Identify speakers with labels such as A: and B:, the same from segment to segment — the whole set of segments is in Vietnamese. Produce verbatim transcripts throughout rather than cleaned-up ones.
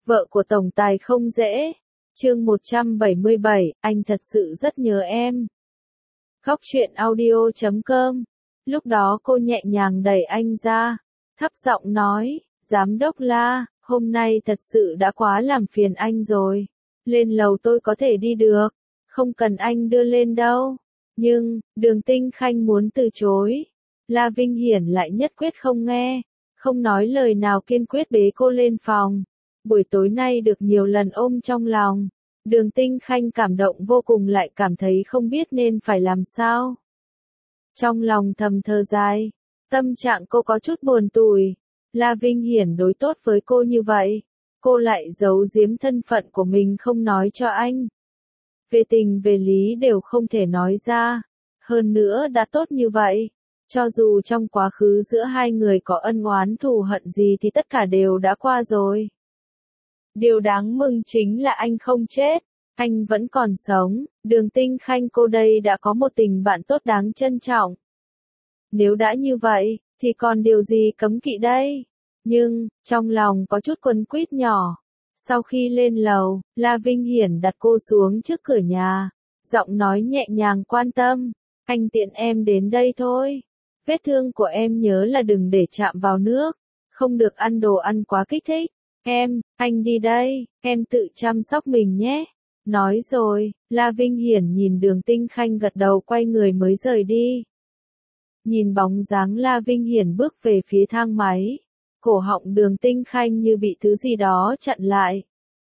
A: Vợ của tổng tài không dễ. Chương một trăm bảy mươi bảy, anh thật sự rất nhớ em. Góc truyện audio chấm com. Lúc đó cô nhẹ nhàng đẩy anh ra, thấp giọng nói, Giám đốc La, hôm nay thật sự đã quá làm phiền anh rồi. Lên lầu tôi có thể đi được, không cần anh đưa lên đâu. Nhưng, Đường Tinh Khanh muốn từ chối. La Vinh Hiển lại nhất quyết không nghe, không nói lời nào kiên quyết bế cô lên phòng. Buổi tối nay được nhiều lần ôm trong lòng, Đường Tinh Khanh cảm động vô cùng lại cảm thấy không biết nên phải làm sao. Trong lòng thầm thở dài, tâm trạng cô có chút buồn tủi. La Vinh Hiển đối tốt với cô như vậy, cô lại giấu giếm thân phận của mình không nói cho anh. Về tình về lý đều không thể nói ra, hơn nữa đã tốt như vậy. Cho dù trong quá khứ giữa hai người có ân oán thù hận gì thì tất cả đều đã qua rồi. Điều đáng mừng chính là anh không chết, anh vẫn còn sống. Đường Tinh Khanh cô đây đã có một tình bạn tốt đáng trân trọng. Nếu đã như vậy, thì còn điều gì cấm kỵ đây? Nhưng, trong lòng có chút quấn quýt nhỏ. Sau khi lên lầu, La Vinh Hiển đặt cô xuống trước cửa nhà, giọng nói nhẹ nhàng quan tâm, anh tiện em đến đây thôi. Vết thương của em nhớ là đừng để chạm vào nước, không được ăn đồ ăn quá kích thích. Em, anh đi đây, em tự chăm sóc mình nhé. Nói rồi, La Vinh Hiển nhìn Đường Tinh Khanh gật đầu quay người mới rời đi. Nhìn bóng dáng La Vinh Hiển bước về phía thang máy, cổ họng Đường Tinh Khanh như bị thứ gì đó chặn lại.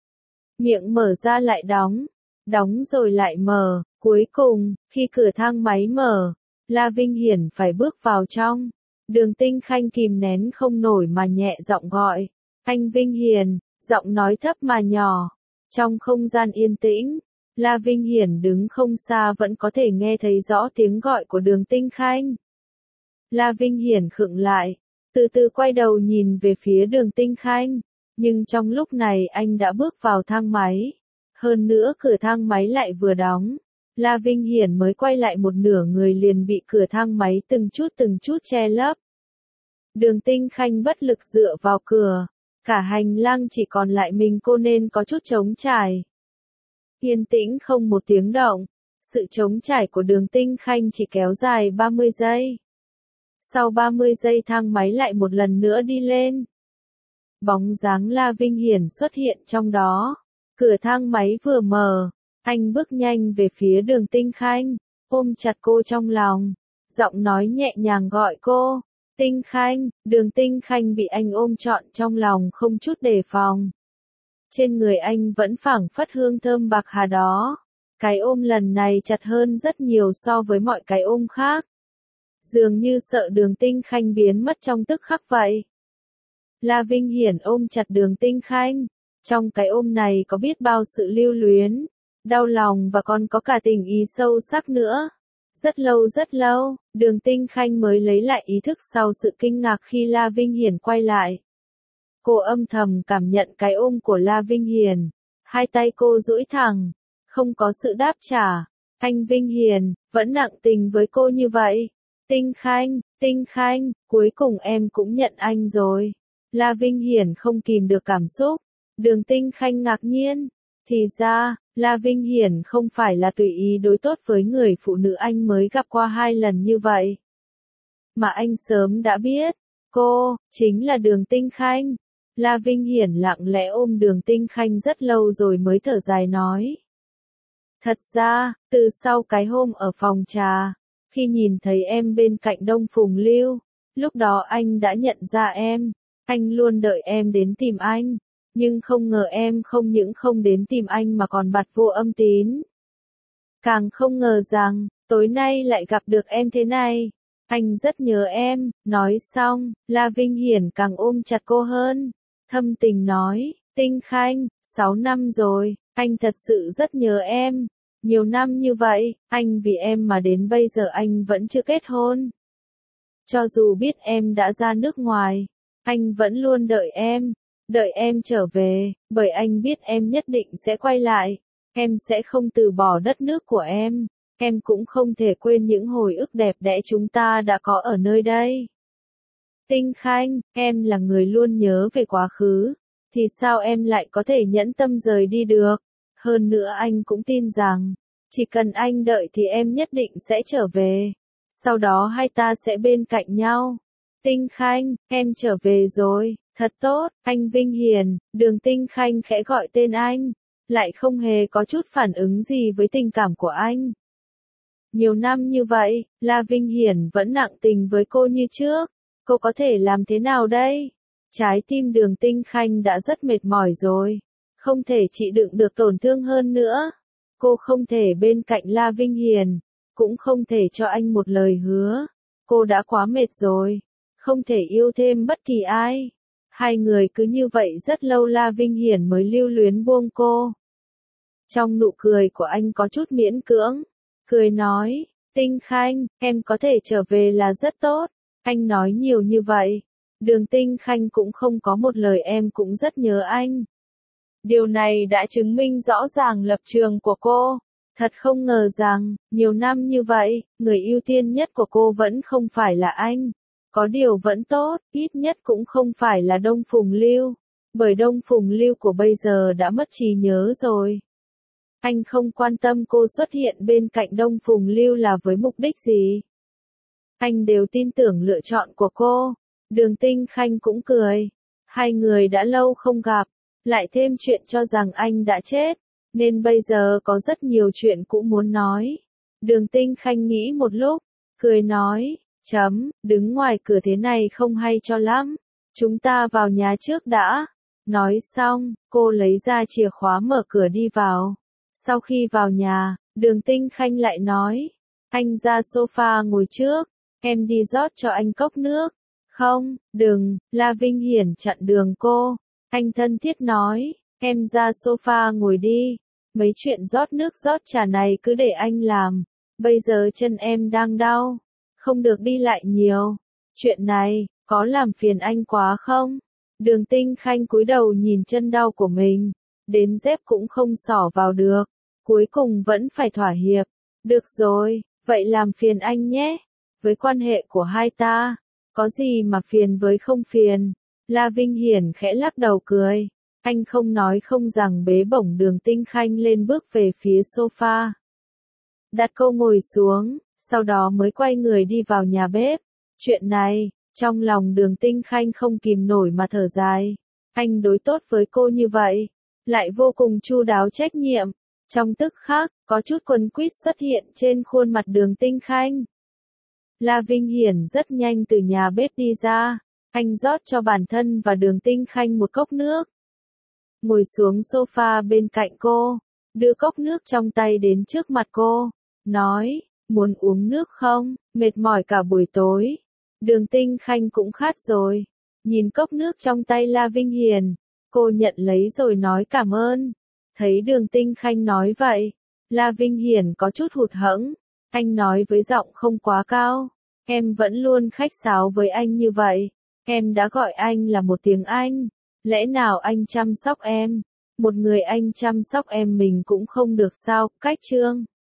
A: Miệng mở ra lại đóng, đóng rồi lại mở, cuối cùng, khi cửa thang máy mở, La Vinh Hiển phải bước vào trong. Đường Tinh Khanh kìm nén không nổi mà nhẹ giọng gọi, anh Vinh Hiển, giọng nói thấp mà nhỏ. Trong không gian yên tĩnh, La Vinh Hiển đứng không xa vẫn có thể nghe thấy rõ tiếng gọi của Đường Tinh Khanh. La Vinh Hiển khựng lại, từ từ quay đầu nhìn về phía Đường Tinh Khanh, nhưng trong lúc này anh đã bước vào thang máy. Hơn nữa cửa thang máy lại vừa đóng, La Vinh Hiển mới quay lại một nửa người liền bị cửa thang máy từng chút từng chút che lấp. Đường Tinh Khanh bất lực dựa vào cửa, cả hành lang chỉ còn lại mình cô nên có chút trống trải. Yên tĩnh không một tiếng động, sự trống trải của Đường Tinh Khanh chỉ kéo dài ba mươi giây. Sau ba mươi giây thang máy lại một lần nữa đi lên. Bóng dáng La Vinh Hiển xuất hiện trong đó. Cửa thang máy vừa mở, anh bước nhanh về phía Đường Tinh Khanh, ôm chặt cô trong lòng, giọng nói nhẹ nhàng gọi cô, Tinh Khanh. Đường Tinh Khanh bị anh ôm trọn trong lòng không chút đề phòng. Trên người anh vẫn phảng phất hương thơm bạc hà đó. Cái ôm lần này chặt hơn rất nhiều so với mọi cái ôm khác. Dường như sợ Đường Tinh Khanh biến mất trong tức khắc vậy. La Vinh Hiển ôm chặt Đường Tinh Khanh. Trong cái ôm này có biết bao sự lưu luyến, đau lòng và còn có cả tình ý sâu sắc nữa. Rất lâu rất lâu, Đường Tinh Khanh mới lấy lại ý thức sau sự kinh ngạc khi La Vinh Hiển quay lại. Cô âm thầm cảm nhận cái ôm của La Vinh Hiển. Hai tay cô duỗi thẳng, không có sự đáp trả. Anh Vinh Hiển, vẫn nặng tình với cô như vậy. Tinh Khanh, Tinh Khanh, cuối cùng em cũng nhận anh rồi. La Vinh Hiển không kìm được cảm xúc. Đường Tinh Khanh ngạc nhiên. Thì ra, La Vinh Hiển không phải là tùy ý đối tốt với người phụ nữ anh mới gặp qua hai lần như vậy. Mà anh sớm đã biết, cô, chính là Đường Tinh Khanh. La Vinh Hiển lặng lẽ ôm Đường Tinh Khanh rất lâu rồi mới thở dài nói. Thật ra, từ sau cái hôm ở phòng trà, khi nhìn thấy em bên cạnh Đông Phùng Lưu, lúc đó anh đã nhận ra em. Anh luôn đợi em đến tìm anh. Nhưng không ngờ em không những không đến tìm anh mà còn bặt vô âm tín. Càng không ngờ rằng, tối nay lại gặp được em thế này. Anh rất nhớ em. Nói xong, La Vinh Hiển càng ôm chặt cô hơn. Thâm tình nói, Tinh Khanh, sáu năm rồi, anh thật sự rất nhớ em. Nhiều năm như vậy, anh vì em mà đến bây giờ anh vẫn chưa kết hôn. Cho dù biết em đã ra nước ngoài, anh vẫn luôn đợi em. Đợi em trở về, bởi anh biết em nhất định sẽ quay lại. Em sẽ không từ bỏ đất nước của em. Em cũng không thể quên những hồi ức đẹp đẽ chúng ta đã có ở nơi đây. Tinh Khanh, em là người luôn nhớ về quá khứ. thì sao em lại có thể nhẫn tâm rời đi được? Hơn nữa anh cũng tin rằng, chỉ cần anh đợi thì em nhất định sẽ trở về. Sau đó hai ta sẽ bên cạnh nhau. Tinh Khanh, em trở về rồi, thật tốt, anh Vinh Hiền. Đường Tinh Khanh khẽ gọi tên anh, lại không hề có chút phản ứng gì với tình cảm của anh. Nhiều năm như vậy, La Vinh Hiển vẫn nặng tình với cô như trước. Cô có thể làm thế nào đây? Trái tim Đường Tinh Khanh đã rất mệt mỏi rồi. Không thể chịu đựng được tổn thương hơn nữa. Cô không thể bên cạnh La Vinh Hiền. Cũng không thể cho anh một lời hứa. Cô đã quá mệt rồi. Không thể yêu thêm bất kỳ ai. Hai người cứ như vậy rất lâu La Vinh Hiển mới lưu luyến buông cô. Trong nụ cười của anh có chút miễn cưỡng. Cười nói, Tinh Khanh, em có thể trở về là rất tốt. Anh nói nhiều như vậy. Đường Tinh Khanh cũng không có một lời em cũng rất nhớ anh. Điều này đã chứng minh rõ ràng lập trường của cô. Thật không ngờ rằng, nhiều năm như vậy, người ưu tiên nhất của cô vẫn không phải là anh. Có điều vẫn tốt, ít nhất cũng không phải là Đông Phùng Lưu. Bởi Đông Phùng Lưu của bây giờ đã mất trí nhớ rồi. Anh không quan tâm cô xuất hiện bên cạnh Đông Phùng Lưu là với mục đích gì. Anh đều tin tưởng lựa chọn của cô. Đường Tinh Khanh cũng cười. Hai người đã lâu không gặp, lại thêm chuyện cho rằng anh đã chết, nên bây giờ có rất nhiều chuyện cũng muốn nói. Đường Tinh Khanh nghĩ một lúc, cười nói, chấm, đứng ngoài cửa thế này không hay cho lắm. Chúng ta vào nhà trước đã. Nói xong, cô lấy ra chìa khóa mở cửa đi vào. Sau khi vào nhà, Đường Tinh Khanh lại nói, anh ra sofa ngồi trước, em đi rót cho anh cốc nước. Không, đừng, La Vinh Hiển chặn đường cô. Anh thân thiết nói, em ra sofa ngồi đi. Mấy chuyện rót nước rót trà này cứ để anh làm. Bây giờ chân em đang đau, không được đi lại nhiều. Chuyện này, có làm phiền anh quá không? Đường Tinh Khanh cúi đầu nhìn chân đau của mình. Đến dép cũng không xỏ vào được. Cuối cùng vẫn phải thỏa hiệp. Được rồi, vậy làm phiền anh nhé. Với quan hệ của hai ta, có gì mà phiền với không phiền. La Vinh Hiển khẽ lắc đầu cười. Anh không nói không rằng bế bổng Đường Tinh Khanh lên bước về phía sofa. Đặt cô ngồi xuống, sau đó mới quay người đi vào nhà bếp. Chuyện này, trong lòng Đường Tinh Khanh không kìm nổi mà thở dài. Anh đối tốt với cô như vậy, lại vô cùng chu đáo trách nhiệm. Trong tức khắc, có chút quấn quýt xuất hiện trên khuôn mặt Đường Tinh Khanh. La Vinh Hiển rất nhanh từ nhà bếp đi ra. Anh rót cho bản thân và Đường Tinh Khanh một cốc nước. Ngồi xuống sofa bên cạnh cô, đưa cốc nước trong tay đến trước mặt cô. Nói, muốn uống nước không? Mệt mỏi cả buổi tối. Đường Tinh Khanh cũng khát rồi. Nhìn cốc nước trong tay La Vinh Hiển, cô nhận lấy rồi nói cảm ơn. Thấy Đường Tinh Khanh nói vậy, La Vinh Hiển có chút hụt hẫng. Anh nói với giọng không quá cao, em vẫn luôn khách sáo với anh như vậy. Em đã gọi anh là một tiếng Anh. Lẽ nào anh chăm sóc em? Một người anh chăm sóc em mình cũng không được sao? Cách Trương